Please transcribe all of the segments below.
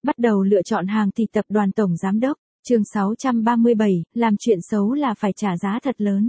Bắt đầu lựa chọn hàng thì tập đoàn tổng giám đốc, chương 637, làm chuyện xấu là phải trả giá thật lớn.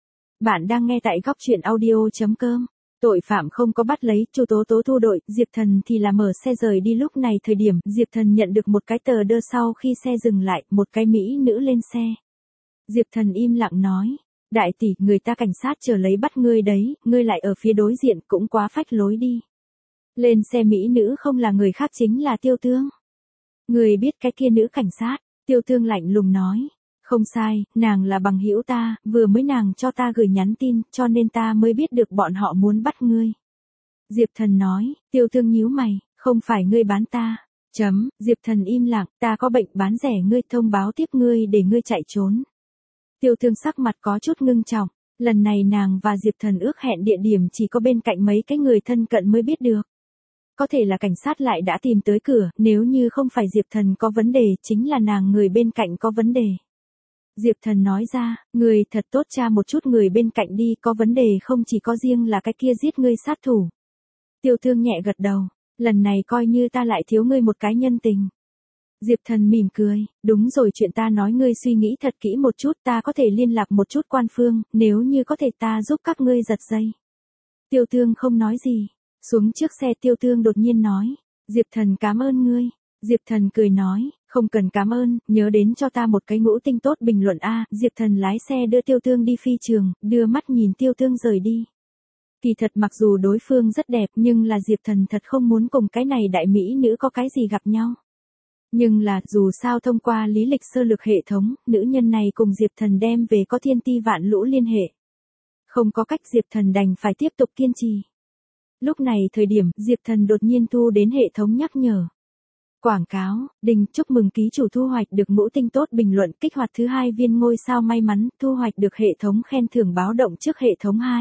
Bạn đang nghe tại góc truyện audio.com. Tội phạm không có bắt lấy, Chu Tố Tố thu đội, Diệp Thần thì là mở xe rời đi. Lúc này thời điểm Diệp Thần nhận được một cái tờ đơn sau khi xe dừng lại, một cái mỹ nữ lên xe. Diệp Thần im lặng nói, đại tỷ, người ta cảnh sát chờ lấy bắt ngươi đấy, ngươi lại ở phía đối diện, cũng quá phách lối đi. Lên xe mỹ nữ không là người khác chính là Tiêu Tương. Người biết cái kia nữ cảnh sát, Tiêu Tương lạnh lùng nói. Không sai, nàng là bằng hữu ta, vừa mới nàng cho ta gửi nhắn tin, cho nên ta mới biết được bọn họ muốn bắt ngươi. Diệp Thần nói, Tiêu Tương nhíu mày, không phải ngươi bán ta. Diệp Thần im lặng, ta có bệnh bán rẻ ngươi, thông báo tiếp ngươi để ngươi chạy trốn. Tiêu Tương sắc mặt có chút ngưng trọng, lần này nàng và Diệp Thần ước hẹn địa điểm chỉ có bên cạnh mấy cái người thân cận mới biết được. Có thể là cảnh sát lại đã tìm tới cửa, nếu như không phải Diệp Thần có vấn đề, chính là nàng người bên cạnh có vấn đề. Diệp Thần nói ra, người thật tốt tra một chút người bên cạnh đi, có vấn đề không chỉ có riêng là cái kia giết ngươi sát thủ. Tiêu Tương nhẹ gật đầu, lần này coi như ta lại thiếu ngươi một cái nhân tình. Diệp Thần mỉm cười, đúng rồi, chuyện ta nói ngươi suy nghĩ thật kỹ một chút, ta có thể liên lạc một chút quan phương, nếu như có thể ta giúp các ngươi giật dây. Tiêu Tương không nói gì, xuống trước xe Tiêu Tương đột nhiên nói, Diệp Thần cảm ơn ngươi. Diệp Thần cười nói, không cần cảm ơn, nhớ đến cho ta một cái ngũ tinh tốt bình luận a. Diệp Thần lái xe đưa Tiêu Tương đi phi trường, đưa mắt nhìn Tiêu Tương rời đi. Kỳ thật mặc dù đối phương rất đẹp nhưng là Diệp Thần thật không muốn cùng cái này đại mỹ nữ có cái gì gặp nhau. Nhưng là dù sao thông qua lý lịch sơ lược hệ thống, nữ nhân này cùng Diệp Thần đem về có thiên ti vạn lũ liên hệ. Không có cách, Diệp Thần đành phải tiếp tục kiên trì. Lúc này thời điểm Diệp Thần đột nhiên thu đến hệ thống nhắc nhở. Quảng cáo, Đình chúc mừng ký chủ thu hoạch được ngũ tinh tốt bình luận, kích hoạt thứ 2 viên ngôi sao may mắn, thu hoạch được hệ thống khen thưởng báo động trước hệ thống 2.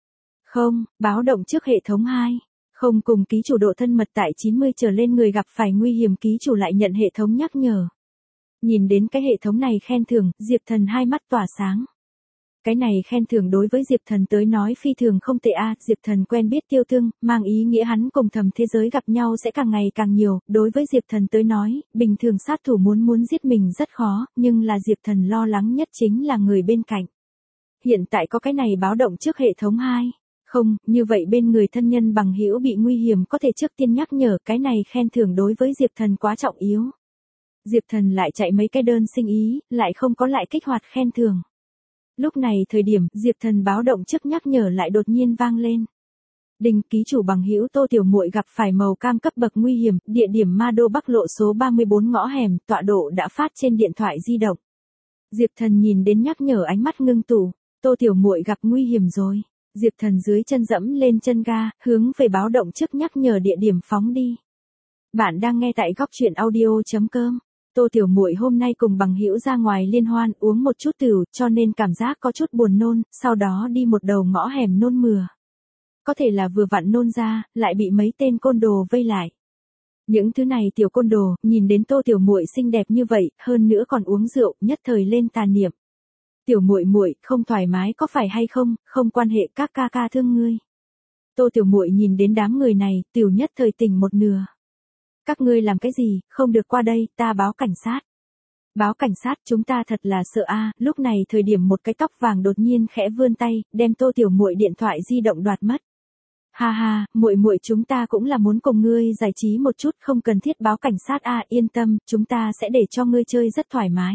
Không, báo động trước hệ thống 2. Không cùng ký chủ độ thân mật tại 90 trở lên người gặp phải nguy hiểm, ký chủ lại nhận hệ thống nhắc nhở. Nhìn đến cái hệ thống này khen thưởng, Diệp Thần hai mắt tỏa sáng. Cái này khen thưởng đối với Diệp Thần tới nói phi thường không tệ a. Diệp Thần quen biết Tiêu Tương, mang ý nghĩa hắn cùng thầm thế giới gặp nhau sẽ càng ngày càng nhiều. Đối với Diệp Thần tới nói, bình thường sát thủ muốn giết mình rất khó, nhưng là Diệp Thần lo lắng nhất chính là người bên cạnh. Hiện tại có cái này báo động trước hệ thống 2. Không, như vậy bên người thân nhân bằng hữu bị nguy hiểm có thể trước tiên nhắc nhở, cái này khen thưởng đối với Diệp Thần quá trọng yếu. Diệp Thần lại chạy mấy cái đơn sinh ý, lại không có lại kích hoạt khen thưởng. Lúc này thời điểm Diệp Thần báo động trước nhắc nhở lại đột nhiên vang lên. Đình, ký chủ bằng hữu Tô Tiểu Muội gặp phải màu cam cấp bậc nguy hiểm, địa điểm Ma Đô Bắc lộ số 34 ngõ hẻm, tọa độ đã phát trên điện thoại di động. Diệp Thần nhìn đến nhắc nhở ánh mắt ngưng tụ, Tô Tiểu Muội gặp nguy hiểm rồi. Diệp Thần dưới chân dẫm lên chân ga, hướng về báo động trước nhắc nhở địa điểm phóng đi. Bạn đang nghe tại góc truyện audio.com. Tô Tiểu Muội hôm nay cùng bằng hữu ra ngoài liên hoan, uống một chút rượu, cho nên cảm giác có chút buồn nôn, sau đó đi một đầu ngõ hẻm nôn mửa. Có thể là vừa vặn nôn ra, lại bị mấy tên côn đồ vây lại. Những thứ này tiểu côn đồ, nhìn đến Tô Tiểu Muội xinh đẹp như vậy, hơn nữa còn uống rượu, nhất thời lên tà niệm. Tiểu Muội muội, không thoải mái có phải hay không, không quan hệ, các ca ca thương ngươi. Tô Tiểu Muội nhìn đến đám người này, tiểu nhất thời tỉnh một nửa. Các ngươi làm cái gì, không được qua đây, ta báo cảnh sát. Báo cảnh sát, chúng ta thật là sợ a. Lúc này thời điểm một cái tóc vàng đột nhiên khẽ vươn tay, đem Tô Tiểu Muội điện thoại di động đoạt mất. Ha ha, muội muội, chúng ta cũng là muốn cùng ngươi giải trí một chút, không cần thiết báo cảnh sát a, yên tâm, chúng ta sẽ để cho ngươi chơi rất thoải mái.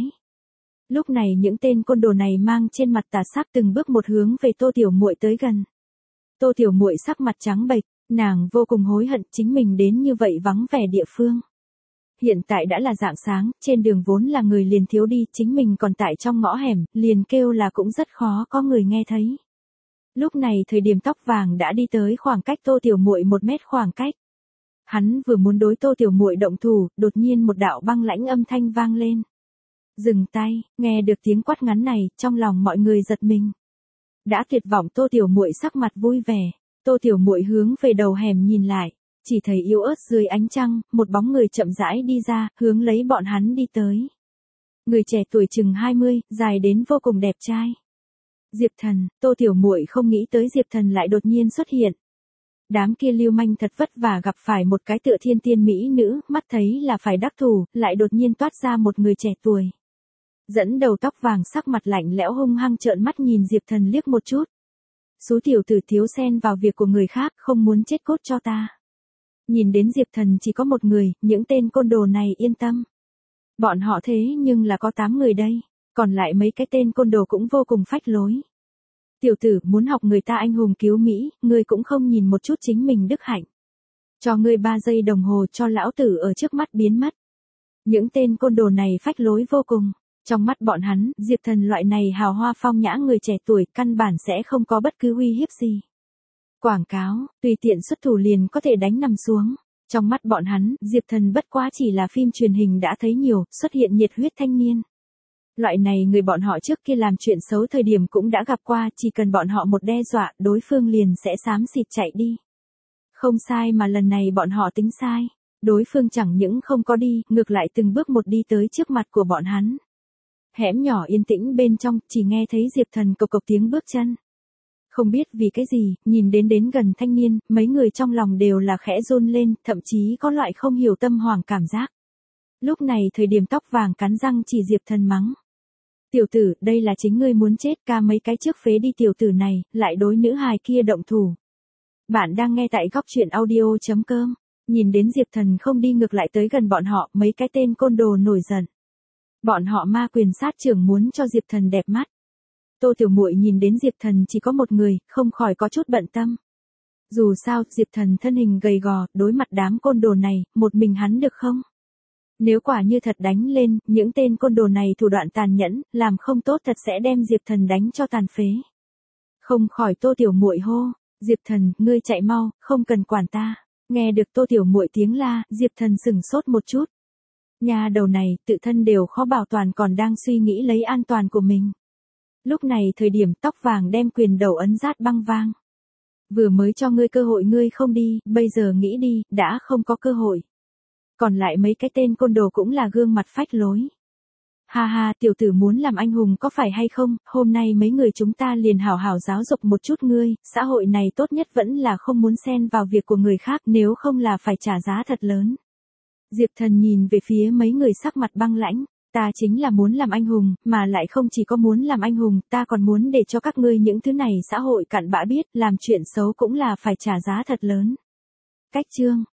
Lúc này những tên côn đồ này mang trên mặt tà sắc từng bước một hướng về Tô Tiểu Muội tới gần. Tô Tiểu Muội sắc mặt trắng bệch, nàng vô cùng hối hận chính mình đến như vậy vắng vẻ địa phương. Hiện tại đã là rạng sáng, trên đường vốn là người liền thiếu đi, chính mình còn tại trong ngõ hẻm, liền kêu là cũng rất khó có người nghe thấy. Lúc này thời điểm tóc vàng đã đi tới khoảng cách Tô Tiểu Muội 1 mét khoảng cách. Hắn vừa muốn đối Tô Tiểu Muội động thủ, đột nhiên một đạo băng lãnh âm thanh vang lên. Dừng tay, nghe được tiếng quát ngắn này, trong lòng mọi người giật mình. Đã tuyệt vọng Tô Tiểu Muội sắc mặt vui vẻ, Tô Tiểu Muội hướng về đầu hẻm nhìn lại, chỉ thấy yếu ớt dưới ánh trăng, một bóng người chậm rãi đi ra, hướng lấy bọn hắn đi tới. Người trẻ tuổi chừng 20, dài đến vô cùng đẹp trai. Diệp Thần, Tô Tiểu Muội không nghĩ tới Diệp Thần lại đột nhiên xuất hiện. Đám kia lưu manh thật vất vả gặp phải một cái tựa thiên tiên mỹ nữ, mắt thấy là phải đắc thủ, lại đột nhiên toát ra một người trẻ tuổi. Dẫn đầu tóc vàng sắc mặt lạnh lẽo hung hăng trợn mắt nhìn Diệp Thần liếc một chút. Số tiểu tử thiếu xen vào việc của người khác, không muốn chết cốt cho ta. Nhìn đến Diệp Thần chỉ có một người, những tên côn đồ này yên tâm. Bọn họ thế nhưng là có 8 người đây, còn lại mấy cái tên côn đồ cũng vô cùng phách lối. Tiểu tử muốn học người ta anh hùng cứu Mỹ, ngươi cũng không nhìn một chút chính mình đức hạnh. Cho ngươi 3 giây đồng hồ cho lão tử ở trước mắt biến mất. Những tên côn đồ này phách lối vô cùng. Trong mắt bọn hắn, Diệp Thần loại này hào hoa phong nhã người trẻ tuổi căn bản sẽ không có bất cứ uy hiếp gì. Quảng cáo, tùy tiện xuất thủ liền có thể đánh nằm xuống. Trong mắt bọn hắn, Diệp Thần bất quá chỉ là phim truyền hình đã thấy nhiều, xuất hiện nhiệt huyết thanh niên. Loại này người bọn họ trước kia làm chuyện xấu thời điểm cũng đã gặp qua, chỉ cần bọn họ một đe dọa, đối phương liền sẽ xám xịt chạy đi. Không sai mà lần này bọn họ tính sai. Đối phương chẳng những không có đi, ngược lại từng bước một đi tới trước mặt của bọn hắn. Hẻm nhỏ yên tĩnh bên trong, chỉ nghe thấy Diệp Thần cộc cộc tiếng bước chân. Không biết vì cái gì, nhìn đến gần thanh niên, mấy người trong lòng đều là khẽ run lên, thậm chí có loại không hiểu tâm hoàng cảm giác. Lúc này thời điểm tóc vàng cắn răng chỉ Diệp Thần mắng. Tiểu tử, đây là chính ngươi muốn chết, ca mấy cái trước phế đi tiểu tử này, lại đối nữ hài kia động thủ. Bạn đang nghe tại góc truyện audio.com. Nhìn đến Diệp Thần không đi ngược lại tới gần bọn họ, mấy cái tên côn đồ nổi giận. Bọn họ ma quyền sát trưởng muốn cho Diệp Thần đẹp mắt. Tô Tiểu Muội nhìn đến Diệp Thần chỉ có một người, không khỏi có chút bận tâm. Dù sao, Diệp Thần thân hình gầy gò, đối mặt đám côn đồ này, một mình hắn được không? Nếu quả như thật đánh lên, những tên côn đồ này thủ đoạn tàn nhẫn, làm không tốt thật sẽ đem Diệp Thần đánh cho tàn phế. Không khỏi Tô Tiểu Muội hô, Diệp Thần, ngươi chạy mau, không cần quản ta. Nghe được Tô Tiểu Muội tiếng la, Diệp Thần sửng sốt một chút. Nhà đầu này, tự thân đều khó bảo toàn còn đang suy nghĩ lấy an toàn của mình. Lúc này thời điểm tóc vàng đem quyền đầu ấn rát băng vang. Vừa mới cho ngươi cơ hội ngươi không đi, bây giờ nghĩ đi, đã không có cơ hội. Còn lại mấy cái tên côn đồ cũng là gương mặt phách lối. Ha ha, tiểu tử muốn làm anh hùng có phải hay không, hôm nay mấy người chúng ta liền hảo hảo giáo dục một chút ngươi, xã hội này tốt nhất vẫn là không muốn xen vào việc của người khác, nếu không là phải trả giá thật lớn. Diệp Thần nhìn về phía mấy người sắc mặt băng lãnh, ta chính là muốn làm anh hùng, mà lại không chỉ có muốn làm anh hùng, ta còn muốn để cho các ngươi những thứ này xã hội cặn bã biết, làm chuyện xấu cũng là phải trả giá thật lớn. Cách chương